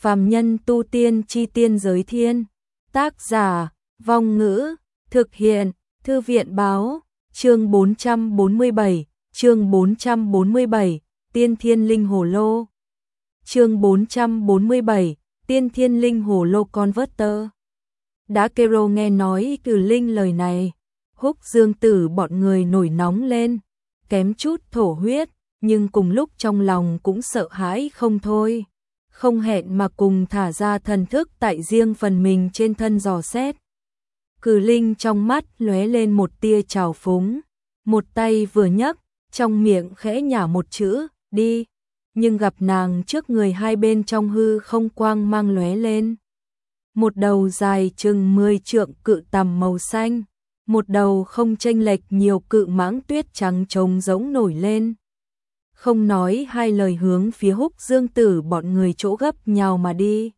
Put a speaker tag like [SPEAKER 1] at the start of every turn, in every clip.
[SPEAKER 1] Phàm nhân tu tiên chi tiên giới thiên. Tác giả, Vong Ngữ, thực hiện, Thư viện báo, chương 447, chương 447, Tiên Thiên Linh Hồ Lô. Chương 447, Tiên Thiên Linh Hồ Lô Converter. Đã Kero nghe nói Cử Linh lời này, Húc Dương Tử bọn người nổi nóng lên, kém chút thổ huyết, nhưng cùng lúc trong lòng cũng sợ hãi không thôi, không hẹn mà cùng thả ra thần thức tại riêng phần mình trên thân dò xét. Cử Linh trong mắt lóe lên một tia trào phúng, một tay vừa nhấc, trong miệng khẽ nhả một chữ, đi, nhưng gặp nàng trước người hai bên trong hư không quang mang lóe lên. Một đầu dài chừng 10 trượng cự tằm màu xanh, một đầu không chênh lệch nhiều cự mãng tuyết trắng trống rỗng nổi lên. Không nói hai lời hướng phía Húc Dương Tử bọn người chỗ gấp nhào mà đi.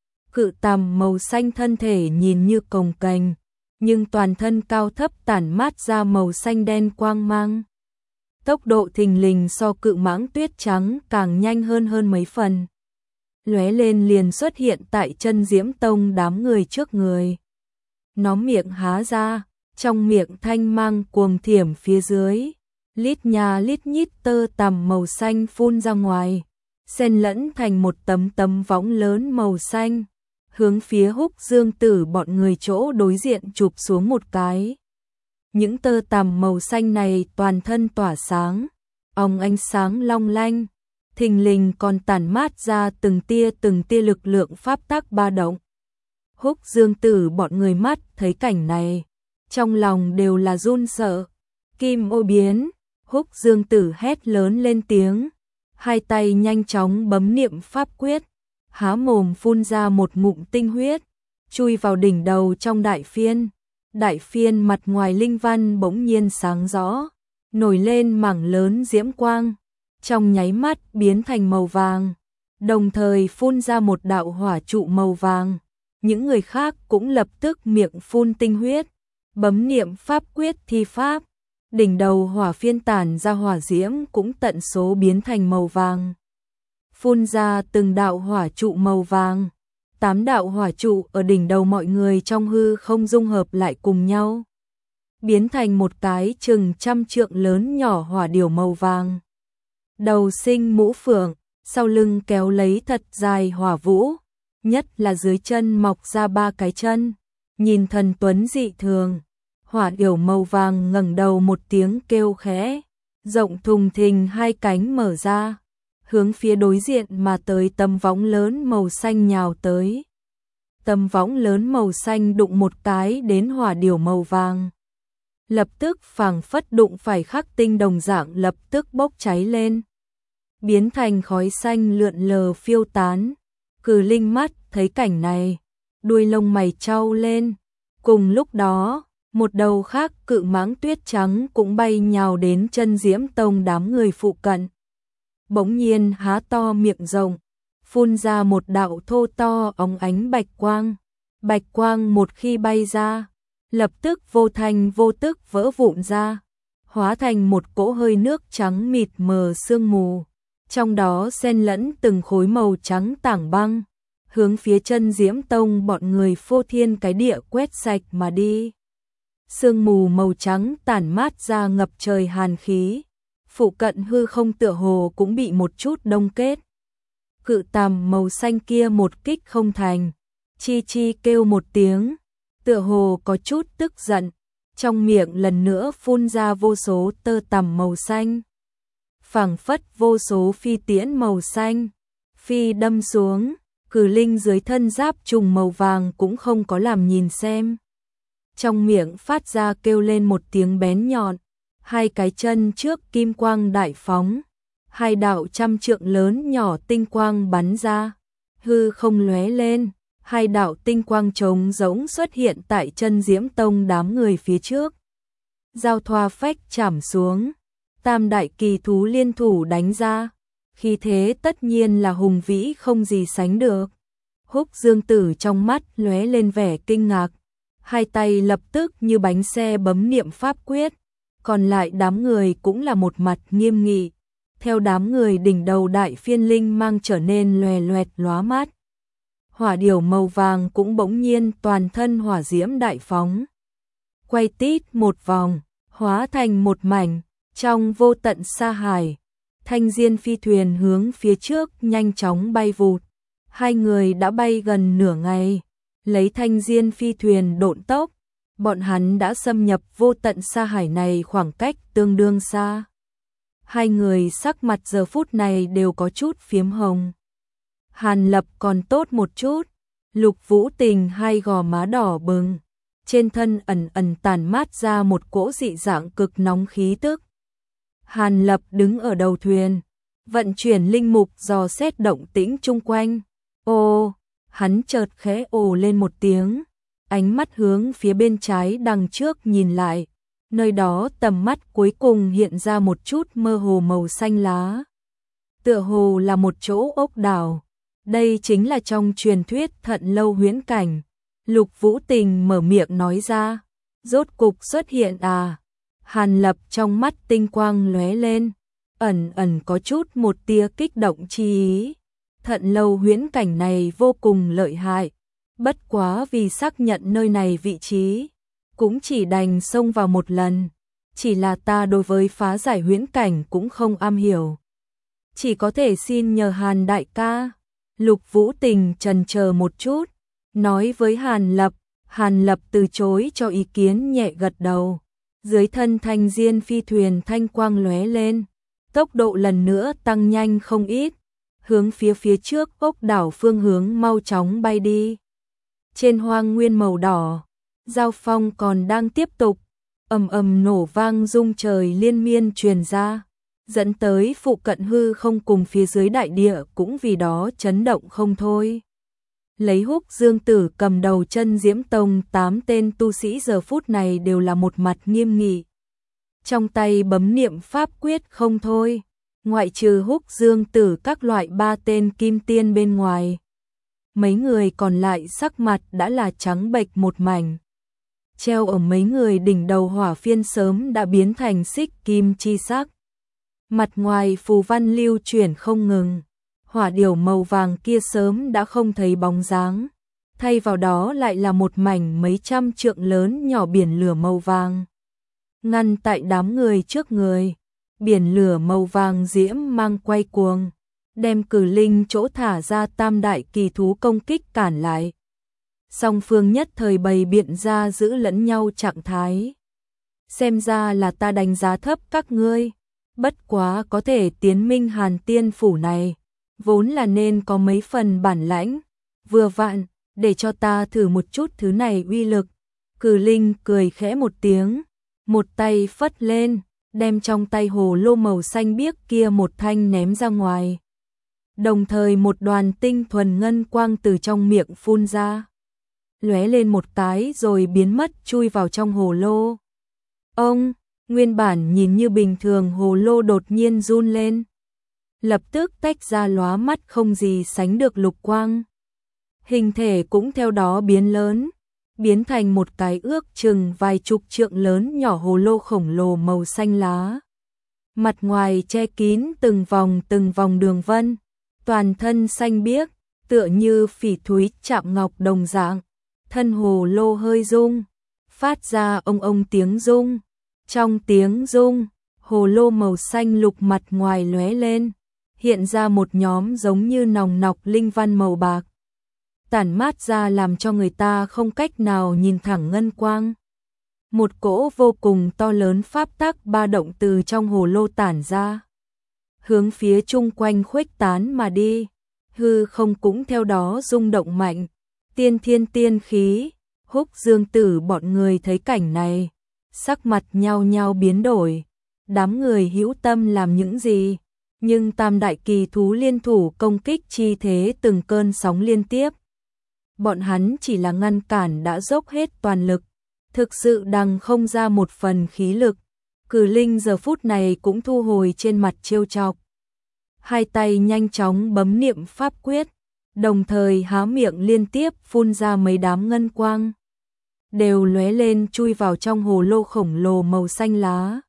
[SPEAKER 1] Cự tằm màu xanh thân thể nhìn như cồng kềnh, nhưng toàn thân cao thấp tản mát ra màu xanh đen quang mang. Tốc độ thình lình so cự mãng tuyết trắng càng nhanh hơn mấy phần. Lóe lên liền xuất hiện tại chân Diễm Tông đám người trước người. Nó miệng há ra, trong miệng thanh mang cuồng thiểm phía dưới. Lít nhà lít nhít tơ tằm màu xanh phun ra ngoài, xen lẫn thành một tấm võng lớn màu xanh, hướng phía Húc Dương Tử bọn người chỗ đối diện chụp xuống một cái. Những tơ tằm màu xanh này toàn thân tỏa sáng, ánh sáng long lanh, thình lình còn tản mát ra từng tia lực lượng pháp tắc ba động. Húc Dương Tử bọn người mắt thấy cảnh này, trong lòng đều là run sợ. Kim ô biến, Húc Dương Tử hét lớn lên tiếng, hai tay nhanh chóng bấm niệm pháp quyết, há mồm phun ra một ngụm tinh huyết, chui vào đỉnh đầu trong đại phiên. Đại phiên mặt ngoài linh văn bỗng nhiên sáng rõ, nổi lên mảng lớn diễm quang, trong nháy mắt biến thành màu vàng, đồng thời phun ra một đạo hỏa trụ màu vàng. Những người khác cũng lập tức miệng phun tinh huyết, bấm niệm pháp quyết thi pháp. Đỉnh đầu hỏa phiên tản ra hỏa diễm cũng tận số biến thành màu vàng. Phun ra từng đạo hỏa trụ màu vàng. 8 đạo hỏa trụ ở đỉnh đầu mọi người trong hư không dung hợp lại cùng nhau, biến thành một cái chừng 100 trượng lớn nhỏ hỏa điểu màu vàng. Đầu sinh mũ phượng, sau lưng kéo lấy thật dài hỏa vũ, nhất là dưới chân mọc ra 3 cái chân, nhìn thần tuấn dị thường. Hỏa điểu màu vàng ngẩng đầu một tiếng kêu khẽ, rộng thùng thình hai cánh mở ra, hướng phía đối diện mà tới tấm võng lớn màu xanh nhào tới. Tấm võng lớn màu xanh đụng một cái đến hỏa điểu màu vàng. Lập tức phảng phất đụng phải khắc tinh đồng dạng lập tức bốc cháy lên, biến thành khói xanh lượn lờ phiêu tán. Cử Linh mắt thấy cảnh này, đuôi lông mày chau lên. Cùng lúc đó, một đầu khác cự mãng tuyết trắng cũng bay nhào đến chân Diễm Tông đám người phụ cận. Bỗng nhiên há to miệng rộng, phun ra một đạo thô to óng ánh bạch quang. Bạch quang một khi bay ra, lập tức vô thành vô tức vỡ vụn ra, hóa thành một cỗ hơi nước trắng mịt mờ sương mù. Trong đó xen lẫn từng khối màu trắng tảng băng, hướng phía chân Diễm Tông bọn người phô thiên cái địa quét sạch mà đi. Sương mù màu trắng tản mát ra ngập trời hàn khí, phụ cận hư không tựa hồ cũng bị một chút đông kết. Cự tằm màu xanh kia một kích không thành, chi chi kêu một tiếng, tựa hồ có chút tức giận, trong miệng lần nữa phun ra vô số tơ tằm màu xanh. Phảng phất vô số phi tiễn màu xanh, phi đâm xuống. Cử Linh dưới thân giáp trùng màu vàng cũng không có làm nhìn xem, trong miệng phát ra kêu lên một tiếng bén nhọn, hai cái chân trước kim quang đại phóng, hai đạo 100 trượng lớn nhỏ tinh quang bắn ra, hư không lóe lên, hai đạo tinh quang trống rỗng xuất hiện tại chân Diễm Tông đám người phía trước. Giao thoa phách chảm xuống, tam đại kỳ thú liên thủ đánh ra, khí thế tất nhiên là hùng vĩ không gì sánh được. Húc Dương Tử trong mắt lóe lên vẻ kinh ngạc, hai tay lập tức như bánh xe bấm niệm pháp quyết, còn lại đám người cũng là một mặt nghiêm nghị. Theo đám người đỉnh đầu đại phiên linh mang trở nên loè loẹt lóa mắt, hỏa điểu màu vàng cũng bỗng nhiên toàn thân hỏa diễm đại phóng. Quay tít một vòng, hóa thành một mảnh, trong vô tận sa hải. Thanh diên phi thuyền hướng phía trước nhanh chóng bay vụt. Hai người đã bay gần nửa ngày, lấy thanh diên phi thuyền độn tốc. Bọn hắn đã xâm nhập vô tận sa hải này khoảng cách tương đương xa. Hai người sắc mặt giờ phút này đều có chút phiếm hồng. Hàn Lập còn tốt một chút, Lục Vũ Tình hai gò má đỏ bừng, trên thân ẩn ẩn tản mát ra một cỗ dị dạng cực nóng khí tức. Hàn Lập đứng ở đầu thuyền, vận chuyển linh mục dò xét động tĩnh chung quanh. Ô, hắn chợt khẽ ồ lên một tiếng, ánh mắt hướng phía bên trái đằng trước nhìn lại, nơi đó tầm mắt cuối cùng hiện ra một chút mơ hồ màu xanh lá. Tựa hồ là một chỗ ốc đảo, đây chính là trong truyền thuyết Thận Lâu huyễn cảnh. Lục Vũ Tình mở miệng nói ra, rốt cục xuất hiện à. Hàn Lập trong mắt tinh quang lóe lên, ẩn ẩn có chút một tia kích động chi ý. Thận Lâu huyễn cảnh này vô cùng lợi hại, bất quá vì xác nhận nơi này vị trí, cũng chỉ đành xông vào một lần. Chỉ là ta đối với phá giải huyễn cảnh cũng không am hiểu, chỉ có thể xin nhờ Hàn đại ca. Lục Vũ Tình chần chờ một chút, nói với Hàn Lập. Hàn Lập từ chối cho ý kiến, nhẹ gật đầu. Dưới thân thanh diên phi thuyền thanh quang lóe lên, tốc độ lần nữa tăng nhanh không ít, hướng phía trước ốc đảo phương hướng mau chóng bay đi. Trên hoang nguyên màu đỏ, giao phong còn đang tiếp tục, ầm ầm nổ vang rung trời liên miên truyền ra, dẫn tới phụ cận hư không cùng phía dưới đại địa cũng vì đó chấn động không thôi. Lấy Húc Dương Tử cầm đầu Chân Diễm Tông 8 tên tu sĩ giờ phút này đều là một mặt nghiêm nghị, trong tay bấm niệm pháp quyết không thôi, ngoại trừ Húc Dương Tử các loại 3 tên kim tiên bên ngoài. Mấy người còn lại sắc mặt đã là trắng bệch một mảnh. Treo ở mấy người đỉnh đầu hỏa phiên sớm đã biến thành xích kim chi sắc. Mặt ngoài phù văn lưu chuyển không ngừng. Hỏa điểu màu vàng kia sớm đã không thấy bóng dáng, thay vào đó lại là một mảnh mấy trăm trượng lớn nhỏ biển lửa màu vàng. Ngăn tại đám người trước người, biển lửa màu vàng diễm mang quay cuồng, đem Cử Linh chỗ thả ra tam đại kỳ thú công kích cản lại. Song phương nhất thời bày biện ra giữ lẫn nhau trạng thái. Xem ra là ta đánh giá thấp các ngươi, bất quá có thể tiến minh Hàn Tiên phủ này, vốn là nên có mấy phần bản lãnh, vừa vặn, để cho ta thử một chút thứ này uy lực. Cử Linh cười khẽ một tiếng, một tay phất lên, đem trong tay hồ lô màu xanh biếc kia một thanh ném ra ngoài. Đồng thời một đoàn tinh thuần ngân quang từ trong miệng phun ra, lóe lên một cái rồi biến mất chui vào trong hồ lô. Ông, nguyên bản nhìn như bình thường hồ lô đột nhiên run lên, lập tức tách ra lóa mắt không gì sánh được lục quang. Hình thể cũng theo đó biến lớn, biến thành một cái ước chừng vài chục trượng lớn nhỏ hồ lô khổng lồ màu xanh lá. Mặt ngoài che kín từng vòng đường vân, toàn thân xanh biếc, tựa như phỉ thúy chạm ngọc đồng dạng. Thân hồ lô hơi rung, phát ra ông tiếng rung. Trong tiếng rung, hồ lô màu xanh lục mặt ngoài lóe lên, hiện ra một nhóm giống như nòng nọc linh văn màu bạc, tản mát ra làm cho người ta không cách nào nhìn thẳng ngân quang. Một cỗ vô cùng to lớn pháp tắc ba động từ trong hồ lô tản ra, hướng phía chung quanh khuếch tán mà đi, hư không cũng theo đó rung động mạnh. Tiên thiên tiên khí, Húc Dương Tử bọn người thấy cảnh này, sắc mặt nhao nhao biến đổi. Đám người hữu tâm làm những gì, nhưng tam đại kỳ thú liên thủ công kích chi thế từng cơn sóng liên tiếp. Bọn hắn chỉ là ngăn cản đã dốc hết toàn lực, thực sự đằng không ra một phần khí lực. Cử Linh giờ phút này cũng thu hồi trên mặt trêu chọc, hai tay nhanh chóng bấm niệm pháp quyết, đồng thời há miệng liên tiếp phun ra mấy đám ngân quang, đều lóe lên chui vào trong hồ lô khổng lồ màu xanh lá.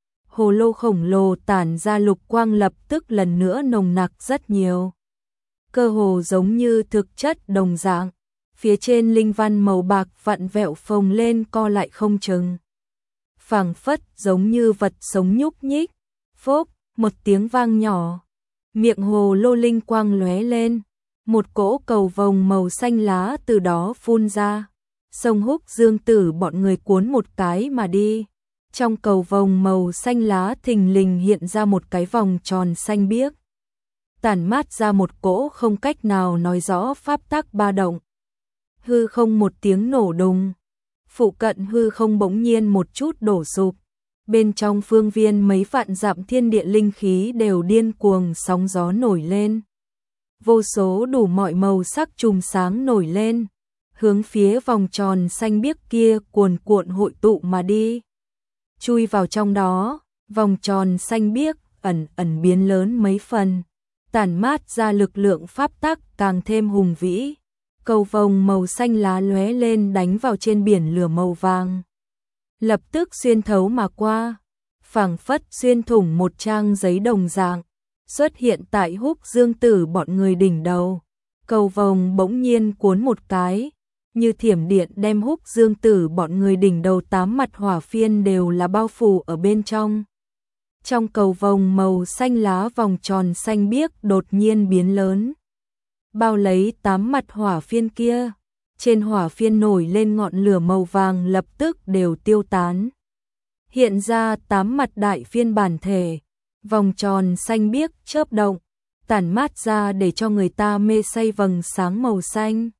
[SPEAKER 1] Hồ lô khổng lồ tản ra lục quang lập tức lần nữa nồng nặc rất nhiều. cơ hồ giống như thực chất đồng dạng. Phía trên linh văn màu bạc vặn vẹo phồng lên co lại không chừng. Phảng phất giống như vật sống nhúc nhích. Phốc, một tiếng vang nhỏ. Miệng hồ lô linh quang lóe lên. Một cỗ cầu vồng màu xanh lá từ đó phun ra. Sông Húc Dương Tử bọn người cuốn một cái mà đi. Trong cầu vồng màu xanh lá thình lình hiện ra một cái vòng tròn xanh biếc. Tản mát ra một cỗ không cách nào nói rõ pháp tắc ba động. Hư không một tiếng nổ đùng. Phụ cận hư không bỗng nhiên một chút đổ sụp. Bên trong phương viên mấy vạn dặm thiên địa linh khí đều điên cuồng sóng gió nổi lên. Vô số đủ mọi màu sắc chùm sáng nổi lên. Hướng phía vòng tròn xanh biếc kia cuồn cuộn hội tụ mà đi. Chui vào trong đó, vòng tròn xanh biếc ẩn ẩn biến lớn mấy phần. Tản mát ra lực lượng pháp tắc càng thêm hùng vĩ. Cầu vồng màu xanh lá lóe lên đánh vào trên biển lửa màu vàng. Lập tức xuyên thấu mà qua, phảng phất xuyên thủng một trang giấy đồng dạng, xuất hiện tại Húc Dương Tử bọn người đỉnh đầu. Cầu vồng bỗng nhiên cuốn một cái, như thiểm điện đem Húc Dương Tử bọn người đỉnh đầu 8 mặt hỏa phiên đều là bao phủ ở bên trong. Trong cầu vồng màu xanh lá vòng tròn xanh biếc đột nhiên biến lớn. Bao lấy 8 mặt hỏa phiên kia. Trên hỏa phiên nổi lên ngọn lửa màu vàng lập tức đều tiêu tán. Hiện ra 8 mặt đại phiên bản thể. Vòng tròn xanh biếc chớp động. Tản mát ra để cho người ta mê say vầng sáng màu xanh.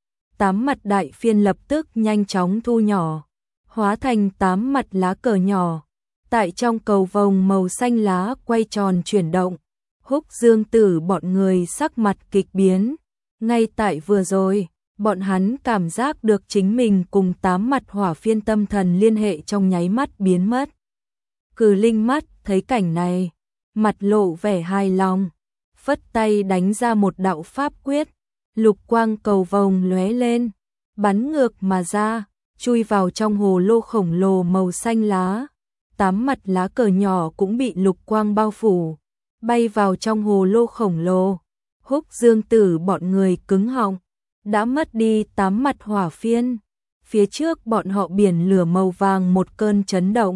[SPEAKER 1] 8 mặt đại phiên lập tức nhanh chóng thu nhỏ. Hóa thành 8 mặt lá cờ nhỏ. Tại trong cầu vồng màu xanh lá quay tròn chuyển động. Húc Dương Tử bọn người sắc mặt kịch biến. Ngay tại vừa rồi, bọn hắn cảm giác được chính mình cùng 8 mặt hỏa phiên tâm thần liên hệ trong nháy mắt biến mất. Cử Linh mắt thấy cảnh này, mặt lộ vẻ hài lòng, phất tay đánh ra một đạo pháp quyết, lục quang cầu vồng lóe lên, bắn ngược mà ra, chui vào trong hồ lô khổng lồ màu xanh lá. 8 mặt lá cờ nhỏ cũng bị lục quang bao phủ, bay vào trong hồ lô khổng lồ. Húc Dương Tử bọn người cứng họng, đã mất đi 8 mặt hỏa phiên. Phía trước bọn họ biển lửa màu vàng một cơn chấn động,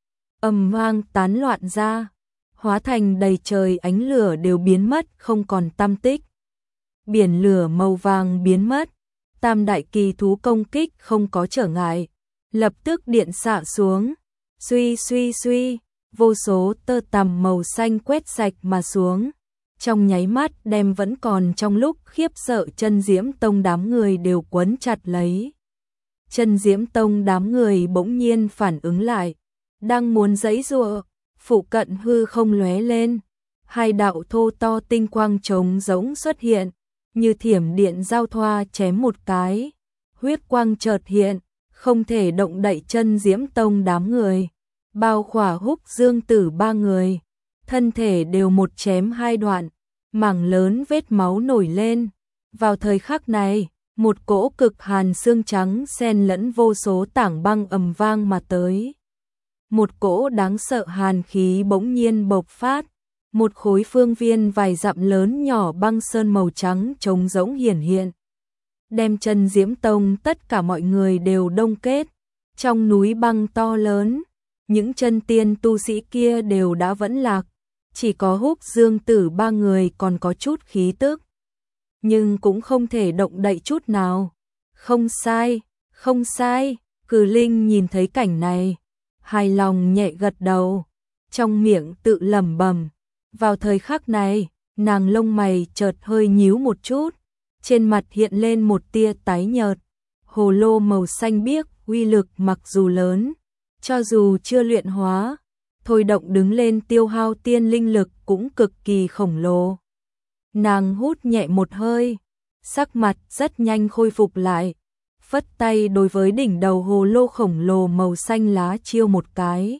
[SPEAKER 1] ầm vang tán loạn ra, hóa thành đầy trời ánh lửa đều biến mất không còn tăm tích. Biển lửa màu vàng biến mất, tam đại kỳ thú công kích không có trở ngại, lập tức điện xạ xuống, suy suy suy, vô số tơ tằm màu xanh quét sạch mà xuống. Trong nháy mắt đem vẫn còn trong lúc khiếp sợ Chân Diễm Tông đám người đều quấn chặt lấy. Chân Diễm Tông đám người bỗng nhiên phản ứng lại, đang muốn giãy giụa, phụ cận hư không lóe lên, hai đạo thô to tinh quang trống rỗng xuất hiện, như thiểm điện giao thoa chém một cái, huyết quang chợt hiện, không thể động đậy Chân Diễm Tông đám người, bao khỏa Húc Dương Tử ba người, thân thể đều một chém hai đoạn, mảng lớn vết máu nổi lên. Vào thời khắc này, một cỗ cực hàn xương trắng xen lẫn vô số tảng băng ầm vang mà tới. Một cỗ đáng sợ hàn khí bỗng nhiên bộc phát, một khối phương viên vài dặm lớn nhỏ băng sơn màu trắng trống rỗng hiển hiện. Đem Chân Diễm Tông tất cả mọi người đều đông kết, trong núi băng to lớn, những chân tiên tu sĩ kia đều đã vẫn lạc, chỉ có Húc Dương Tử ba người còn có chút khí tức. Nhưng cũng không thể động đậy chút nào. Không sai, không sai, Cử Linh nhìn thấy cảnh này, hài lòng nhẹ gật đầu, trong miệng tự lẩm bẩm. Vào thời khắc này, nàng lông mày chợt hơi nhíu một chút, trên mặt hiện lên một tia tái nhợt. Hồ lô màu xanh biếc, uy lực mặc dù lớn, cho dù chưa luyện hóa, thôi động đứng lên tiêu hao tiên linh lực cũng cực kỳ khổng lồ. Nàng hút nhẹ một hơi, sắc mặt rất nhanh khôi phục lại, phất tay đối với đỉnh đầu hồ lô khổng lồ màu xanh lá chiêu một cái.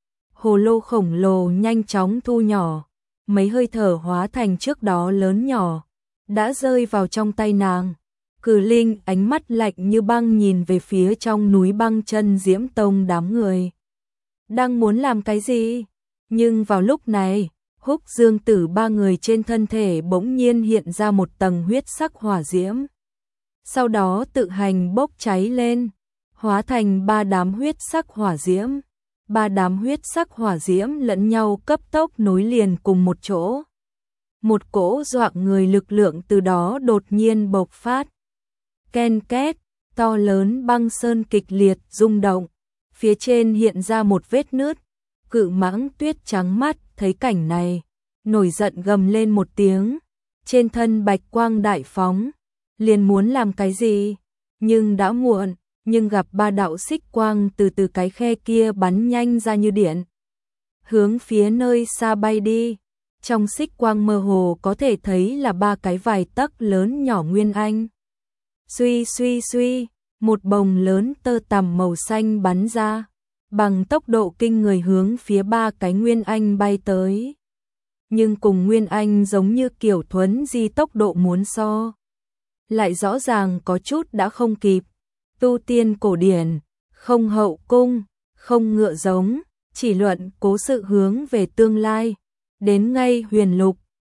[SPEAKER 1] Hồ lô khổng lồ nhanh chóng thu nhỏ, mấy hơi thở hóa thành trước đó lớn nhỏ, đã rơi vào trong tay nàng. Cử Linh ánh mắt lạnh như băng nhìn về phía trong núi băng Chân Diễm Tông đám người. Đang muốn làm cái gì? Nhưng vào lúc này, Húc Dương Tử ba người trên thân thể bỗng nhiên hiện ra một tầng huyết sắc hỏa diễm. Sau đó tự hành bốc cháy lên, hóa thành ba đám huyết sắc hỏa diễm. Ba đám huyết sắc hỏa diễm lẫn nhau cấp tốc nối liền cùng một chỗ. Một cỗ dọa người lực lượng từ đó đột nhiên bộc phát. Ken két, to lớn băng sơn kịch liệt rung động, phía trên hiện ra một vết nứt. Cự mãng Tuyết trắng mắt thấy cảnh này, nổi giận gầm lên một tiếng, trên thân bạch quang đại phóng, liền muốn làm cái gì, nhưng đã muộn, nhưng gặp ba đạo xích quang từ cái khe kia bắn nhanh ra như điện, hướng phía nơi xa bay đi. Trong xích quang mơ hồ có thể thấy là ba cái vài tấc lớn nhỏ nguyên anh. Suy suy suy, một bồng lớn tơ tằm màu xanh bắn ra, bằng tốc độ kinh người hướng phía ba cái nguyên anh bay tới. Nhưng cùng nguyên anh giống như kiểu thuấn di tốc độ muốn so, lại rõ ràng có chút đã không kịp. Tu tiên cổ điển, không hậu cung, không ngựa giống, chỉ luận cố sự hướng về tương lai. Đến ngay huyền lục,